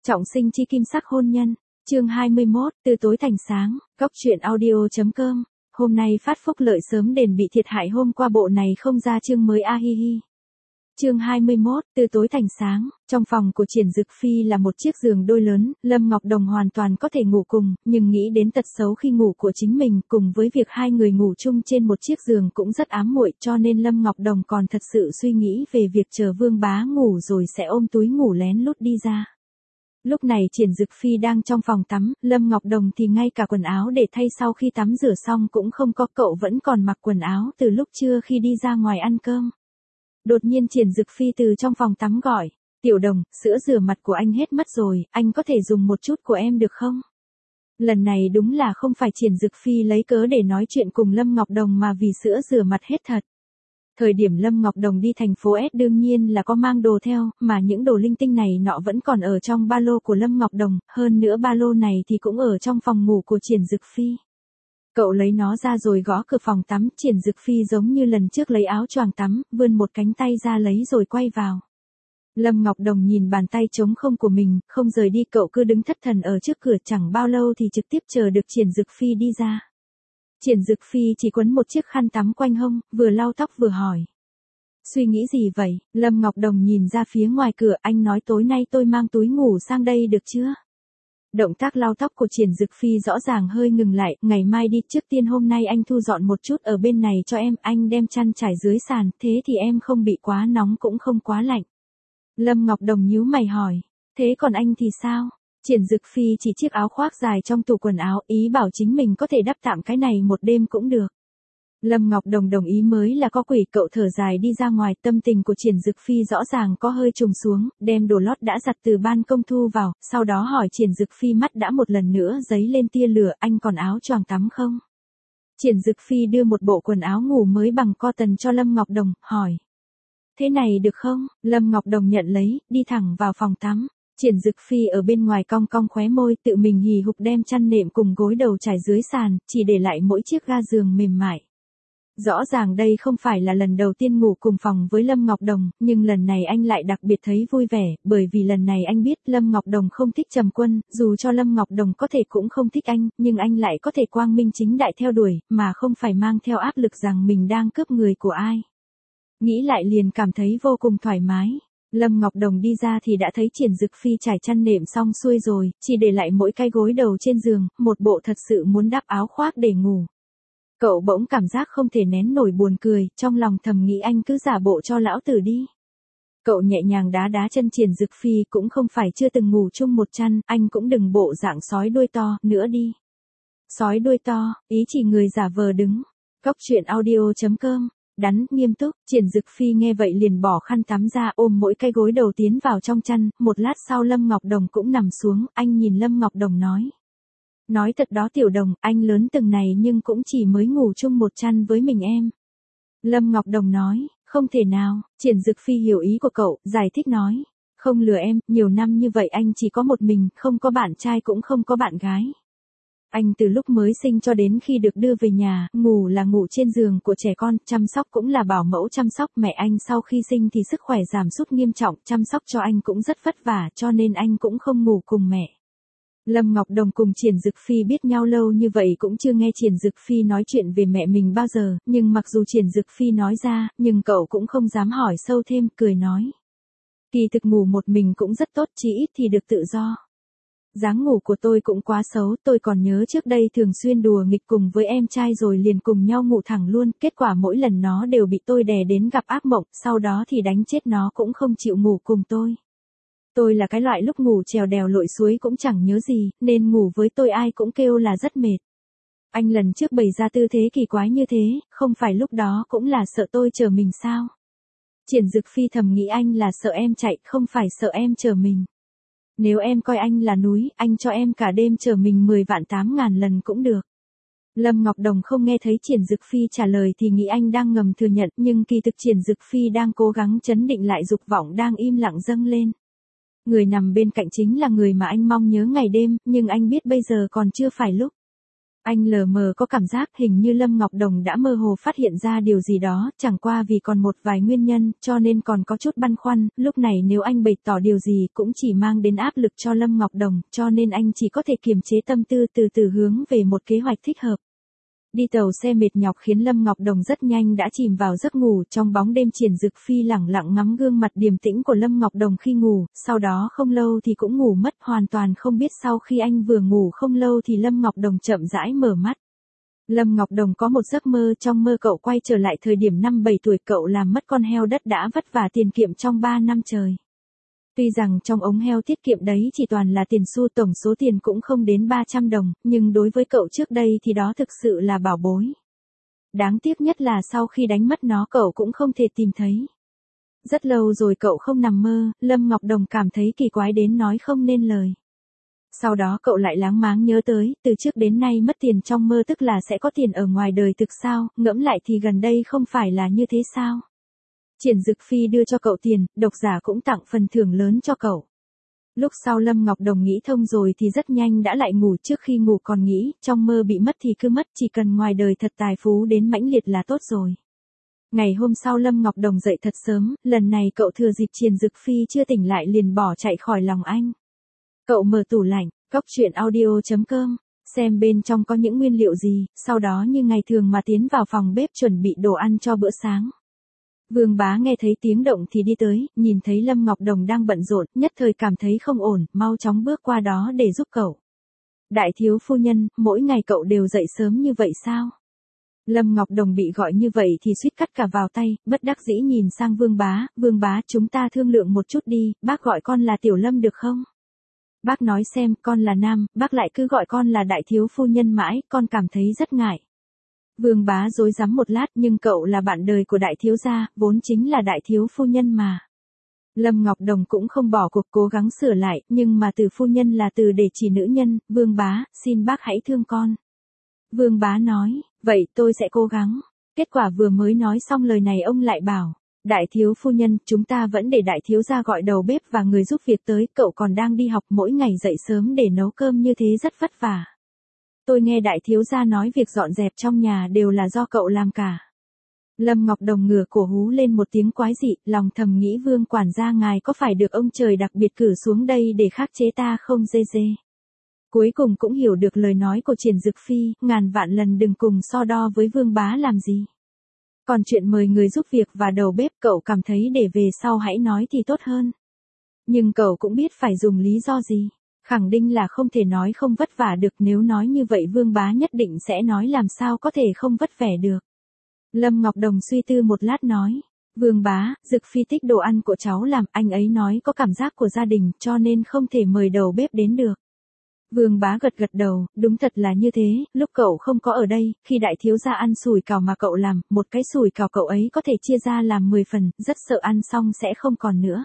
Trọng sinh chi kim sắc hôn nhân, chương 21, từ tối thành sáng, góc truyện audio.com. Hôm nay phát phúc lợi sớm đền bị thiệt hại hôm qua bộ này không ra chương mới a hi hi. Chương 21, từ tối thành sáng, trong phòng của Triển Dực Phi là một chiếc giường đôi lớn, Lâm Ngọc Đồng hoàn toàn có thể ngủ cùng, nhưng nghĩ đến tật xấu khi ngủ của chính mình cùng với việc hai người ngủ chung trên một chiếc giường cũng rất ám muội, cho nên Lâm Ngọc Đồng còn thật sự suy nghĩ về việc chờ Vương Bá ngủ rồi sẽ ôm túi ngủ lén lút đi ra. Lúc này Triển Dực Phi đang trong phòng tắm, Lâm Ngọc Đồng thì ngay cả quần áo để thay sau khi tắm rửa xong cũng không có, cậu vẫn còn mặc quần áo từ lúc trưa khi đi ra ngoài ăn cơm. Đột nhiên Triển Dực Phi từ trong phòng tắm gọi, Tiểu Đồng, sữa rửa mặt của anh hết mất rồi, anh có thể dùng một chút của em được không? Lần này đúng là không phải Triển Dực Phi lấy cớ để nói chuyện cùng Lâm Ngọc Đồng mà vì sữa rửa mặt hết thật. Thời điểm Lâm Ngọc Đồng đi thành phố S đương nhiên là có mang đồ theo, mà những đồ linh tinh này nọ vẫn còn ở trong ba lô của Lâm Ngọc Đồng, hơn nữa ba lô này thì cũng ở trong phòng ngủ của Triển Dực Phi. Cậu lấy nó ra rồi gõ cửa phòng tắm, Triển Dực Phi giống như lần trước lấy áo choàng tắm, vươn một cánh tay ra lấy rồi quay vào. Lâm Ngọc Đồng nhìn bàn tay trống không của mình, không rời đi, cậu cứ đứng thất thần ở trước cửa, chẳng bao lâu thì trực tiếp chờ được Triển Dực Phi đi ra. Triển Dực Phi chỉ quấn một chiếc khăn tắm quanh hông, vừa lau tóc vừa hỏi. Suy nghĩ gì vậy? Lâm Ngọc Đồng nhìn ra phía ngoài cửa, anh nói tối nay tôi mang túi ngủ sang đây được chưa? Động tác lau tóc của Triển Dực Phi rõ ràng hơi ngừng lại, ngày mai đi, trước tiên hôm nay anh thu dọn một chút ở bên này cho em, anh đem chăn trải dưới sàn, thế thì em không bị quá nóng cũng không quá lạnh. Lâm Ngọc Đồng nhíu mày hỏi, thế còn anh thì sao? Triển Dực Phi chỉ chiếc áo khoác dài trong tủ quần áo, ý bảo chính mình có thể đắp tạm cái này một đêm cũng được. Lâm Ngọc Đồng đồng ý mới là có quỷ, cậu thở dài đi ra ngoài, tâm tình của Triển Dực Phi rõ ràng có hơi trùng xuống, đem đồ lót đã giặt từ ban công thu vào, sau đó hỏi Triển Dực Phi mắt đã một lần nữa dấy lên tia lửa, anh còn áo choàng tắm không? Triển Dực Phi đưa một bộ quần áo ngủ mới bằng cotton cho Lâm Ngọc Đồng, hỏi. Thế này được không? Lâm Ngọc Đồng nhận lấy, đi thẳng vào phòng tắm. Triển Dực Phi ở bên ngoài cong cong khóe môi, tự mình hì hục đem chăn nệm cùng gối đầu trải dưới sàn, chỉ để lại mỗi chiếc ga giường mềm mại. Rõ ràng đây không phải là lần đầu tiên ngủ cùng phòng với Lâm Ngọc Đồng, nhưng lần này anh lại đặc biệt thấy vui vẻ, bởi vì lần này anh biết Lâm Ngọc Đồng không thích Trầm Quân, dù cho Lâm Ngọc Đồng có thể cũng không thích anh, nhưng anh lại có thể quang minh chính đại theo đuổi, mà không phải mang theo áp lực rằng mình đang cướp người của ai. Nghĩ lại liền cảm thấy vô cùng thoải mái. Lâm Ngọc Đồng đi ra thì đã thấy Triển Dực Phi trải chăn nệm xong xuôi rồi, chỉ để lại mỗi cái gối đầu trên giường, một bộ thật sự muốn đắp áo khoác để ngủ. Cậu bỗng cảm giác không thể nén nổi buồn cười, trong lòng thầm nghĩ anh cứ giả bộ cho lão tử đi. Cậu nhẹ nhàng đá đá chân Triển Dực Phi, cũng không phải chưa từng ngủ chung một chăn, anh cũng đừng bộ dạng sói đuôi to nữa đi. Sói đuôi to, ý chỉ người giả vờ đứng. Góc truyện audio.com. Đắn, nghiêm túc, Triển Dực Phi nghe vậy liền bỏ khăn tắm ra, ôm mỗi cái gối đầu tiến vào trong chăn, một lát sau Lâm Ngọc Đồng cũng nằm xuống, anh nhìn Lâm Ngọc Đồng nói. Nói thật đó Tiểu Đồng, anh lớn từng này nhưng cũng chỉ mới ngủ chung một chăn với mình em. Lâm Ngọc Đồng nói, không thể nào, Triển Dực Phi hiểu ý của cậu, giải thích nói. Không lừa em, nhiều năm như vậy anh chỉ có một mình, không có bạn trai cũng không có bạn gái. Anh từ lúc mới sinh cho đến khi được đưa về nhà, ngủ là ngủ trên giường của trẻ con, chăm sóc cũng là bảo mẫu chăm sóc, mẹ anh sau khi sinh thì sức khỏe giảm sút nghiêm trọng, chăm sóc cho anh cũng rất vất vả, cho nên anh cũng không ngủ cùng mẹ. Lâm Ngọc Đồng cùng Triển Dực Phi biết nhau lâu như vậy cũng chưa nghe Triển Dực Phi nói chuyện về mẹ mình bao giờ, nhưng mặc dù Triển Dực Phi nói ra, nhưng cậu cũng không dám hỏi sâu thêm, cười nói. Kỳ thực ngủ một mình cũng rất tốt, chỉ ít thì được tự do. Dáng ngủ của tôi cũng quá xấu, tôi còn nhớ trước đây thường xuyên đùa nghịch cùng với em trai rồi liền cùng nhau ngủ thẳng luôn, kết quả mỗi lần nó đều bị tôi đè đến gặp ác mộng, sau đó thì đánh chết nó cũng không chịu ngủ cùng tôi. Tôi là cái loại lúc ngủ trèo đèo lội suối cũng chẳng nhớ gì, nên ngủ với tôi ai cũng kêu là rất mệt. Anh lần trước bày ra tư thế kỳ quái như thế, không phải lúc đó cũng là sợ tôi chờ mình sao? Triển Dực Phi thầm nghĩ anh là sợ em chạy, không phải sợ em chờ mình. Nếu em coi anh là núi, anh cho em cả đêm chờ mình 10 vạn 8.000 lần cũng được. Lâm Ngọc Đồng không nghe thấy Triển Dực Phi trả lời thì nghĩ anh đang ngầm thừa nhận, nhưng kỳ thực Triển Dực Phi đang cố gắng trấn định lại dục vọng đang im lặng dâng lên. Người nằm bên cạnh chính là người mà anh mong nhớ ngày đêm, nhưng anh biết bây giờ còn chưa phải lúc. Anh lờ mờ có cảm giác hình như Lâm Ngọc Đồng đã mơ hồ phát hiện ra điều gì đó, chẳng qua vì còn một vài nguyên nhân, cho nên còn có chút băn khoăn, lúc này nếu anh bày tỏ điều gì cũng chỉ mang đến áp lực cho Lâm Ngọc Đồng, cho nên anh chỉ có thể kiềm chế tâm tư từ từ hướng về một kế hoạch thích hợp. Đi tàu xe mệt nhọc khiến Lâm Ngọc Đồng rất nhanh đã chìm vào giấc ngủ, trong bóng đêm Triển Dực Phi lẳng lặng ngắm gương mặt điềm tĩnh của Lâm Ngọc Đồng khi ngủ, sau đó không lâu thì cũng ngủ mất, hoàn toàn không biết sau khi anh vừa ngủ không lâu thì Lâm Ngọc Đồng chậm rãi mở mắt. Lâm Ngọc Đồng có một giấc mơ, trong mơ cậu quay trở lại thời điểm 5-7 tuổi, cậu làm mất con heo đất đã vất vả tiền kiệm trong 3 năm trời. Tuy rằng trong ống heo tiết kiệm đấy chỉ toàn là tiền xu, tổng số tiền cũng không đến 300 đồng, nhưng đối với cậu trước đây thì đó thực sự là bảo bối. Đáng tiếc nhất là sau khi đánh mất nó cậu cũng không thể tìm thấy. Rất lâu rồi cậu không nằm mơ, Lâm Ngọc Đồng cảm thấy kỳ quái đến nói không nên lời. Sau đó cậu lại láng máng nhớ tới, từ trước đến nay mất tiền trong mơ tức là sẽ có tiền ở ngoài đời thực sao, ngẫm lại thì gần đây không phải là như thế sao. Triển Dực Phi đưa cho cậu tiền, độc giả cũng tặng phần thưởng lớn cho cậu. Lúc sau Lâm Ngọc Đồng nghĩ thông rồi thì rất nhanh đã lại ngủ, trước khi ngủ còn nghĩ, trong mơ bị mất thì cứ mất, chỉ cần ngoài đời thật tài phú đến mãnh liệt là tốt rồi. Ngày hôm sau Lâm Ngọc Đồng dậy thật sớm, lần này cậu thừa dịp Triển Dực Phi chưa tỉnh lại liền bỏ chạy khỏi lòng anh. Cậu mở tủ lạnh, cóc truyện audio.com, xem bên trong có những nguyên liệu gì, sau đó như ngày thường mà tiến vào phòng bếp chuẩn bị đồ ăn cho bữa sáng. Vương Bá nghe thấy tiếng động thì đi tới, nhìn thấy Lâm Ngọc Đồng đang bận rộn, nhất thời cảm thấy không ổn, mau chóng bước qua đó để giúp cậu. Đại thiếu phu nhân, mỗi ngày cậu đều dậy sớm như vậy sao? Lâm Ngọc Đồng bị gọi như vậy thì suýt cắt cả vào tay, bất đắc dĩ nhìn sang Vương Bá chúng ta thương lượng một chút đi, bác gọi con là Tiểu Lâm được không? Bác nói xem, con là nam, bác lại cứ gọi con là đại thiếu phu nhân mãi, con cảm thấy rất ngại. Vương Bá rối rắm một lát, nhưng cậu là bạn đời của đại thiếu gia, vốn chính là đại thiếu phu nhân mà. Lâm Ngọc Đồng cũng không bỏ cuộc cố gắng sửa lại, nhưng mà từ phu nhân là từ để chỉ nữ nhân, Vương Bá, xin bác hãy thương con. Vương Bá nói, vậy tôi sẽ cố gắng. Kết quả vừa mới nói xong lời này ông lại bảo, đại thiếu phu nhân, chúng ta vẫn để đại thiếu gia gọi đầu bếp và người giúp việc tới, cậu còn đang đi học, mỗi ngày dậy sớm để nấu cơm như thế rất vất vả. Tôi nghe đại thiếu gia nói việc dọn dẹp trong nhà đều là do cậu làm cả. Lâm Ngọc Đồng ngửa cổ hú lên một tiếng quái dị, lòng thầm nghĩ Vương quản gia ngài có phải được ông trời đặc biệt cử xuống đây để khắc chế ta không dê dê. Cuối cùng cũng hiểu được lời nói của Triển Dực Phi, ngàn vạn lần đừng cùng so đo với Vương Bá làm gì. Còn chuyện mời người giúp việc và đầu bếp cậu cảm thấy để về sau hãy nói thì tốt hơn. Nhưng cậu cũng biết phải dùng lý do gì. Khẳng định là không thể nói không vất vả được, nếu nói như vậy Vương Bá nhất định sẽ nói làm sao có thể không vất vẻ được. Lâm Ngọc Đồng suy tư một lát nói, Vương Bá, Dực Phi thích đồ ăn của cháu làm, anh ấy nói có cảm giác của gia đình cho nên không thể mời đầu bếp đến được. Vương Bá gật gật đầu, đúng thật là như thế, lúc cậu không có ở đây, khi đại thiếu gia ăn sủi cảo mà cậu làm, một cái sủi cảo cậu ấy có thể chia ra làm 10 phần, rất sợ ăn xong sẽ không còn nữa.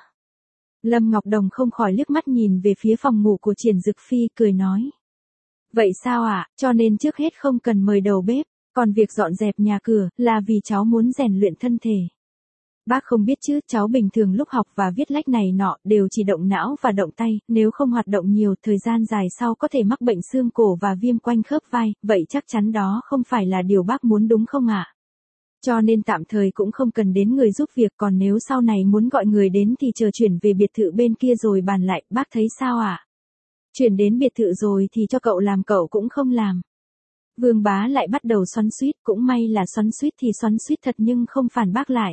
Lâm Ngọc Đồng không khỏi liếc mắt nhìn về phía phòng ngủ của Triển Dực Phi, cười nói. Vậy sao ạ, cho nên trước hết không cần mời đầu bếp, còn việc dọn dẹp nhà cửa, là vì cháu muốn rèn luyện thân thể. Bác không biết chứ, cháu bình thường lúc học và viết lách này nọ, đều chỉ động não và động tay, nếu không hoạt động nhiều, thời gian dài sau có thể mắc bệnh xương cổ và viêm quanh khớp vai, vậy chắc chắn đó không phải là điều bác muốn đúng không ạ? Cho nên tạm thời cũng không cần đến người giúp việc, còn nếu sau này muốn gọi người đến thì chờ chuyển về biệt thự bên kia rồi bàn lại, bác thấy sao ạ? Chuyển đến biệt thự rồi thì cho cậu làm cậu cũng không làm. Vương Bá lại bắt đầu xoắn xuýt, cũng may là xoắn xuýt thì xoắn xuýt thật nhưng không phản bác lại.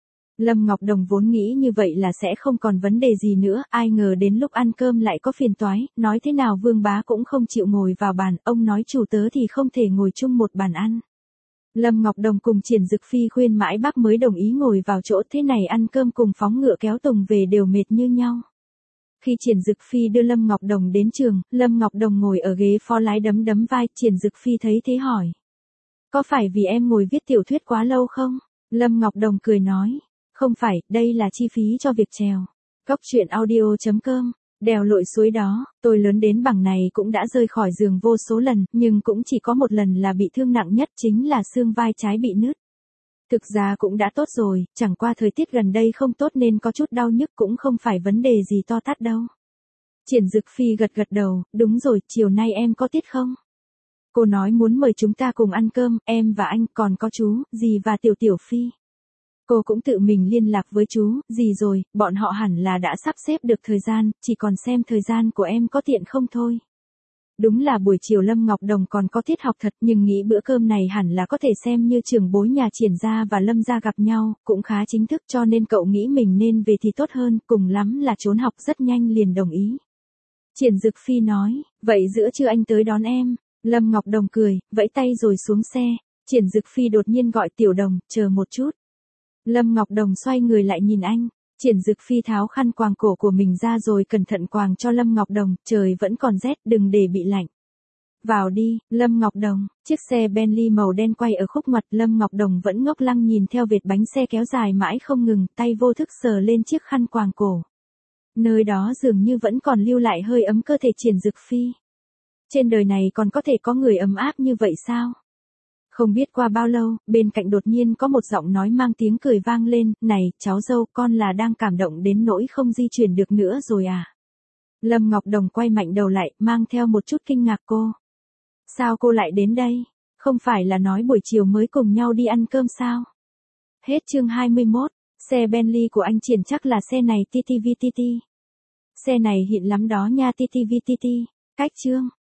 Lâm Ngọc Đồng vốn nghĩ như vậy là sẽ không còn vấn đề gì nữa, ai ngờ đến lúc ăn cơm lại có phiền toái, nói thế nào Vương Bá cũng không chịu ngồi vào bàn, ông nói chủ tớ thì không thể ngồi chung một bàn ăn. Lâm Ngọc Đồng cùng Triển Dực Phi khuyên mãi bác mới đồng ý ngồi vào chỗ, thế này ăn cơm cùng phóng ngựa kéo tùng về đều mệt như nhau. Khi Triển Dực Phi đưa Lâm Ngọc Đồng đến trường, Lâm Ngọc Đồng ngồi ở ghế phó lái đấm đấm vai, Triển Dực Phi thấy thế hỏi. Có phải vì em ngồi viết tiểu thuyết quá lâu không? Lâm Ngọc Đồng cười nói. Không phải, đây là chi phí cho việc trèo. Cóc truyện audio.com, đèo lội suối đó, tôi lớn đến bằng này cũng đã rơi khỏi giường vô số lần, nhưng cũng chỉ có một lần là bị thương nặng nhất, chính là xương vai trái bị nứt. Thực ra cũng đã tốt rồi, chẳng qua thời tiết gần đây không tốt nên có chút đau nhức, cũng không phải vấn đề gì to tát đâu. Triển Dực Phi gật gật đầu, đúng rồi, chiều nay em có tiết không? Cô nói muốn mời chúng ta cùng ăn cơm, em và anh, còn có chú, dì và Tiểu Tiểu Phi. Cô cũng tự mình liên lạc với chú, dì rồi, bọn họ hẳn là đã sắp xếp được thời gian, chỉ còn xem thời gian của em có tiện không thôi. Đúng là buổi chiều Lâm Ngọc Đồng còn có tiết học thật, nhưng nghĩ bữa cơm này hẳn là có thể xem như trưởng bối nhà Triển gia và Lâm gia gặp nhau, cũng khá chính thức, cho nên cậu nghĩ mình nên về thì tốt hơn, cùng lắm là trốn học. Rất nhanh liền đồng ý. Triển Dực Phi nói, vậy giữa trưa anh tới đón em. Lâm Ngọc Đồng cười, vẫy tay rồi xuống xe. Triển Dực Phi đột nhiên gọi Tiểu Đồng, chờ một chút. Lâm Ngọc Đồng xoay người lại nhìn anh. Triển Dực Phi tháo khăn quàng cổ của mình ra rồi cẩn thận quàng cho Lâm Ngọc Đồng, trời vẫn còn rét, đừng để bị lạnh. Vào đi, Lâm Ngọc Đồng. Chiếc xe Bentley màu đen quay ở khúc ngoặt, Lâm Ngọc Đồng vẫn ngốc lăng nhìn theo vệt bánh xe kéo dài mãi không ngừng, tay vô thức sờ lên chiếc khăn quàng cổ. Nơi đó dường như vẫn còn lưu lại hơi ấm cơ thể Triển Dực Phi. Trên đời này còn có thể có người ấm áp như vậy sao? Không biết qua bao lâu, bên cạnh đột nhiên có một giọng nói mang tiếng cười vang lên, này, cháu dâu, con là đang cảm động đến nỗi không di chuyển được nữa rồi à? Lâm Ngọc Đồng quay mạnh đầu lại, mang theo một chút kinh ngạc cô. Sao cô lại đến đây? Không phải là nói buổi chiều mới cùng nhau đi ăn cơm sao? Hết chương 21, xe Bentley của anh Triển chắc là xe này TTVTT. Xe này hiện lắm đó nha TTVTT. Cách chương.